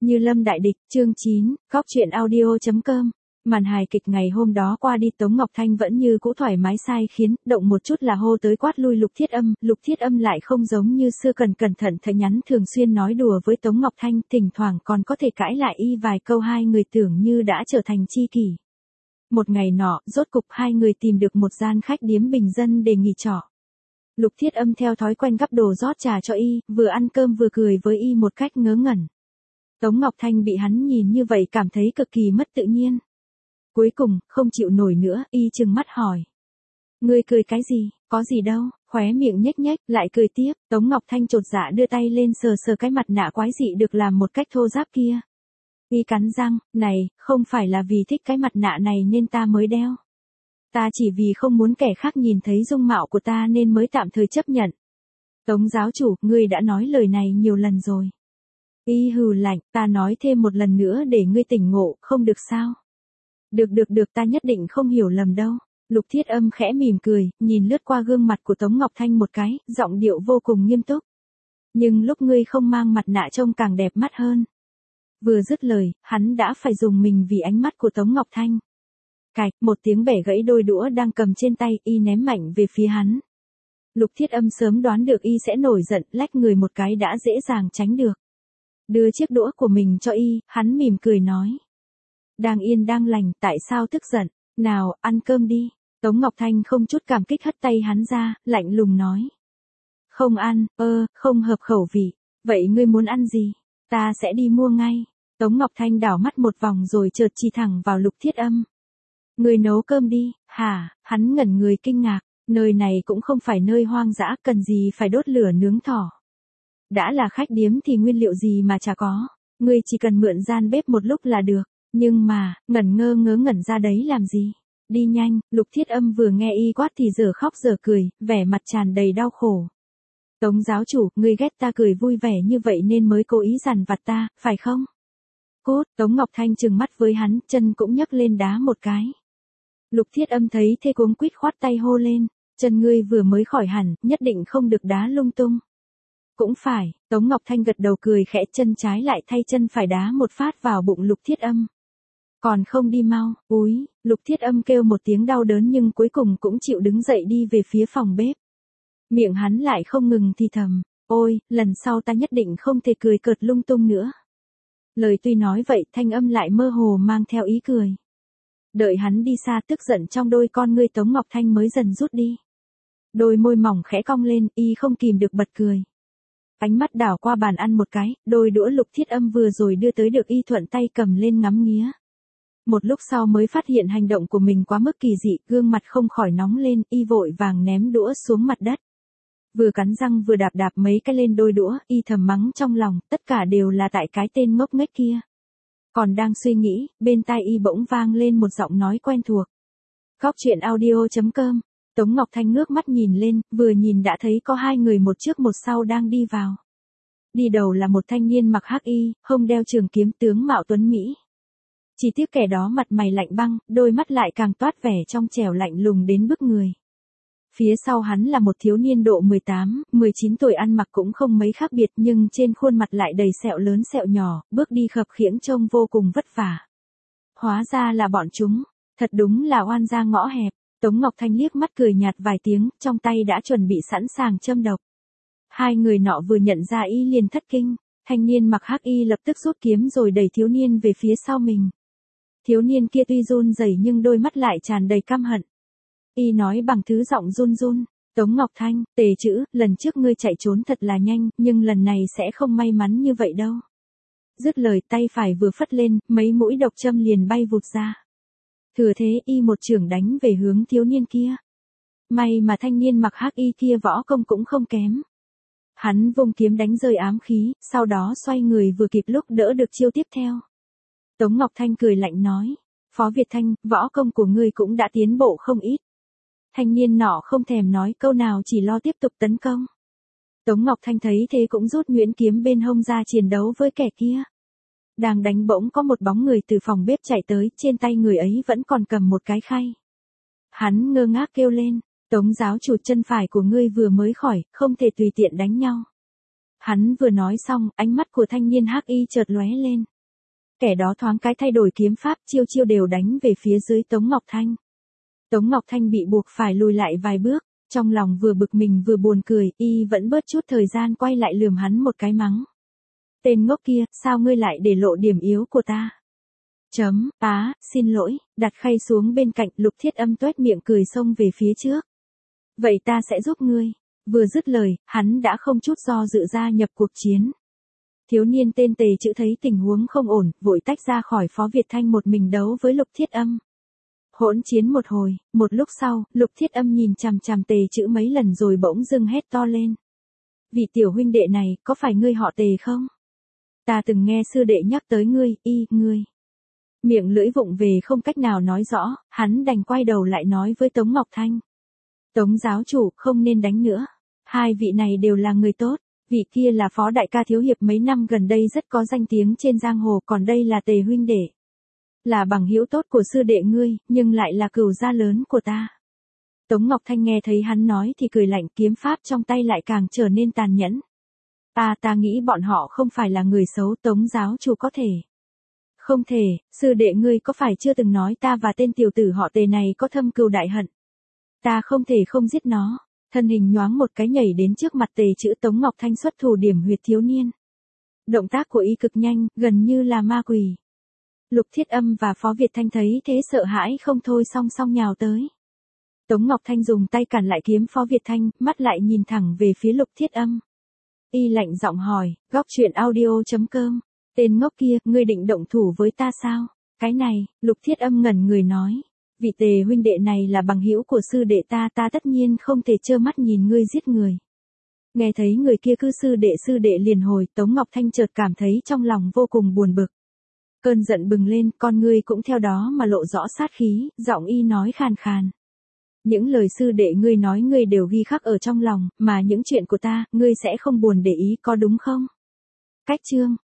Như lâm đại địch, chương 9, Cóc truyện audio.com. Màn hài kịch ngày hôm đó qua đi, Tống Ngọc Thanh vẫn như cũ thoải mái sai khiến, động một chút là hô tới quát lui Lục Thiết Âm lại không giống như xưa cẩn thận thận nhắn thường xuyên nói đùa với Tống Ngọc Thanh, thỉnh thoảng còn có thể cãi lại y vài câu, hai người tưởng như đã trở thành tri kỷ. Một ngày nọ, rốt cục hai người tìm được một gian khách điếm bình dân để nghỉ trọ. Lục Thiết Âm theo thói quen gắp đồ rót trà cho y, vừa ăn cơm vừa cười với y một cách ngớ ngẩn. Tống Ngọc Thanh bị hắn nhìn như vậy cảm thấy cực kỳ mất tự nhiên. Cuối cùng, không chịu nổi nữa, y trừng mắt hỏi. Ngươi cười cái gì, có gì đâu, khóe miệng nhếch nhếch, lại cười tiếp. Tống Ngọc Thanh chột dạ đưa tay lên sờ sờ cái mặt nạ quái dị được làm một cách thô ráp kia. Y cắn răng, này, không phải là vì thích cái mặt nạ này nên ta mới đeo. Ta chỉ vì không muốn kẻ khác nhìn thấy dung mạo của ta nên mới tạm thời chấp nhận. Tống giáo chủ, ngươi đã nói lời này nhiều lần rồi. Y hừ lạnh, ta nói thêm một lần nữa để ngươi tỉnh ngộ, không được sao? Được, ta nhất định không hiểu lầm đâu. Lục Thiết Âm khẽ mỉm cười, nhìn lướt qua gương mặt của Tống Ngọc Thanh một cái, giọng điệu vô cùng nghiêm túc. Nhưng lúc ngươi không mang mặt nạ trông càng đẹp mắt hơn. Vừa dứt lời, hắn đã phải dùng mình vì ánh mắt của Tống Ngọc Thanh. Cạch, một tiếng bẻ gãy đôi đũa đang cầm trên tay, y ném mạnh về phía hắn. Lục Thiết Âm sớm đoán được y sẽ nổi giận, lách người một cái đã dễ dàng tránh được. Đưa chiếc đũa của mình cho y, hắn mỉm cười nói. Đang yên đang lành, tại sao tức giận, nào, ăn cơm đi. Tống Ngọc Thanh không chút cảm kích hất tay hắn ra, lạnh lùng nói. Không ăn, không hợp khẩu vị, vậy ngươi muốn ăn gì? Ta sẽ đi mua ngay. Tống Ngọc Thanh đảo mắt một vòng rồi chợt chỉ thẳng vào Lục Thiết Âm. Ngươi nấu cơm đi, hả? Hắn ngẩn người kinh ngạc, nơi này cũng không phải nơi hoang dã, cần gì phải đốt lửa nướng thỏ. Đã là khách điếm thì nguyên liệu gì mà chả có, ngươi chỉ cần mượn gian bếp một lúc là được, nhưng mà, ngẩn ra đấy làm gì? Đi nhanh. Lục Thiết Âm vừa nghe y quát thì giờ khóc giờ cười, vẻ mặt tràn đầy đau khổ. Tống giáo chủ, ngươi ghét ta cười vui vẻ như vậy nên mới cố ý dằn vặt ta, phải không? Cút. Tống Ngọc Thanh trừng mắt với hắn, chân cũng nhấc lên đá một cái. Lục Thiết Âm thấy thế cuống quýt khoát tay hô lên, chân ngươi vừa mới khỏi hẳn, nhất định không được đá lung tung. Cũng phải, Tống Ngọc Thanh gật đầu cười khẽ, chân trái lại thay chân phải đá một phát vào bụng Lục Thiết Âm. Còn không đi mau, úi, Lục Thiết Âm kêu một tiếng đau đớn nhưng cuối cùng cũng chịu đứng dậy đi về phía phòng bếp. Miệng hắn lại không ngừng thì thầm, ôi, lần sau ta nhất định không thể cười cợt lung tung nữa. Lời tuy nói vậy, thanh âm lại mơ hồ mang theo ý cười. Đợi hắn đi xa, tức giận trong đôi con ngươi Tống Ngọc Thanh mới dần rút đi. Đôi môi mỏng khẽ cong lên, y không kìm được bật cười. Ánh mắt đảo qua bàn ăn một cái, đôi đũa Lục Thiết Âm vừa rồi đưa tới được y thuận tay cầm lên ngắm nghía. Một lúc sau mới phát hiện hành động của mình quá mức kỳ dị, gương mặt không khỏi nóng lên, y vội vàng ném đũa xuống mặt đất. Vừa cắn răng vừa đạp mấy cái lên đôi đũa, y thầm mắng trong lòng, tất cả đều là tại cái tên ngốc nghếch kia. Còn đang suy nghĩ, bên tai y bỗng vang lên một giọng nói quen thuộc. Cóc truyện audio.com. Tống Ngọc Thanh ngước mắt nhìn lên, vừa nhìn đã thấy có hai người một trước một sau đang đi vào. Đi đầu là một thanh niên mặc hắc y, hông đeo trường kiếm, tướng mạo tuấn mỹ. Chỉ tiếc kẻ đó mặt mày lạnh băng, đôi mắt lại càng toát vẻ trong trẻo lạnh lùng đến bức người. Phía sau hắn là một thiếu niên độ 18, 19 tuổi, ăn mặc cũng không mấy khác biệt nhưng trên khuôn mặt lại đầy sẹo lớn sẹo nhỏ, bước đi khập khiễng trông vô cùng vất vả. Hóa ra là bọn chúng, thật đúng là oan gia ngõ hẹp. Tống Ngọc Thanh liếc mắt cười nhạt vài tiếng, trong tay đã chuẩn bị sẵn sàng châm độc. Hai người nọ vừa nhận ra y liền thất kinh, thanh niên mặc hắc y lập tức rút kiếm rồi đẩy thiếu niên về phía sau mình. Thiếu niên kia tuy run rẩy nhưng đôi mắt lại tràn đầy căm hận. Y nói bằng thứ giọng run run, Tống Ngọc Thanh, tề chữ, lần trước ngươi chạy trốn thật là nhanh, nhưng lần này sẽ không may mắn như vậy đâu. Dứt lời tay phải vừa phất lên, mấy mũi độc châm liền bay vụt ra. Thừa thế y một chưởng đánh về hướng thiếu niên kia. May mà thanh niên mặc hắc y kia võ công cũng không kém. Hắn vung kiếm đánh rơi ám khí, sau đó xoay người vừa kịp lúc đỡ được chiêu tiếp theo. Tống Ngọc Thanh cười lạnh nói, Phó Việt Thanh, võ công của ngươi cũng đã tiến bộ không ít. Thanh niên nọ không thèm nói câu nào, chỉ lo tiếp tục tấn công. Tống Ngọc Thanh thấy thế cũng rút nhuyễn kiếm bên hông ra chiến đấu với kẻ kia. Đang đánh bỗng có một bóng người từ phòng bếp chạy tới, trên tay người ấy vẫn còn cầm một cái khay. Hắn ngơ ngác kêu lên, Tống giáo chủ, chân phải của ngươi vừa mới khỏi, không thể tùy tiện đánh nhau. Hắn vừa nói xong, ánh mắt của thanh niên hắc y chợt lóe lên. kẻ đó thoáng cái thay đổi kiếm pháp, chiêu chiêu đều đánh về phía dưới Tống Ngọc Thanh. Tống Ngọc Thanh bị buộc phải lùi lại vài bước, trong lòng vừa bực mình vừa buồn cười, y vẫn bớt chút thời gian quay lại lườm hắn một cái mắng. Tên ngốc kia, sao ngươi lại để lộ điểm yếu của ta? Xin lỗi, đặt khay xuống bên cạnh, Lục Thiết Âm toét miệng cười xông về phía trước. Vậy ta sẽ giúp ngươi. Vừa dứt lời, hắn đã không chút do dự gia nhập cuộc chiến. Thiếu niên tên Tề Chữ thấy tình huống không ổn, vội tách ra khỏi Phó Việt Thanh một mình đấu với Lục Thiết Âm. Hỗn chiến một hồi, một lúc sau, Lục Thiết Âm nhìn chằm chằm Tề Chữ mấy lần rồi bỗng dưng hét to lên. Vị tiểu huynh đệ này, có phải ngươi họ Tề không? Ta từng nghe sư đệ nhắc tới ngươi, ngươi. Miệng lưỡi vụng về không cách nào nói rõ, hắn đành quay đầu lại nói với Tống Ngọc Thanh. Tống giáo chủ, không nên đánh nữa. Hai vị này đều là người tốt, vị kia là Phó đại ca thiếu hiệp mấy năm gần đây rất có danh tiếng trên giang hồ, còn đây là Tề huynh đệ. Là bằng hữu tốt của sư đệ ngươi, nhưng lại là cừu gia lớn của ta. Tống Ngọc Thanh nghe thấy hắn nói thì cười lạnh, kiếm pháp trong tay lại càng trở nên tàn nhẫn. Ta nghĩ bọn họ không phải là người xấu, Tống giáo chủ có thể. Không thể, sư đệ ngươi có phải chưa từng nói ta và tên tiểu tử họ Tề này có thâm cừu đại hận. Ta không thể không giết nó. Thân hình nhoáng một cái nhảy đến trước mặt Tề Chữ, Tống Ngọc Thanh xuất thủ điểm huyệt thiếu niên. Động tác của y cực nhanh, gần như là ma quỷ. Lục Thiết Âm và Phó Việt Thanh thấy thế sợ hãi không thôi song song nhào tới. Tống Ngọc Thanh dùng tay cản lại kiếm Phó Việt Thanh, mắt lại nhìn thẳng về phía Lục Thiết Âm. Y lạnh giọng hỏi, góc truyện audio.com, tên ngốc kia, ngươi định động thủ với ta sao? Cái này, Lục Thiết Âm ngẩn người nói. Vị Tề huynh đệ này là bằng hữu của sư đệ ta tất nhiên không thể trơ mắt nhìn ngươi giết người. Nghe thấy người kia cứ sư đệ liền hồi, Tống Ngọc Thanh chợt cảm thấy trong lòng vô cùng buồn bực. Cơn giận bừng lên, con ngươi cũng theo đó mà lộ rõ sát khí, giọng y nói khàn khàn. Những lời sư đệ ngươi nói ngươi đều ghi khắc ở trong lòng, mà những chuyện của ta, ngươi sẽ không buồn để ý có đúng không? Cách chương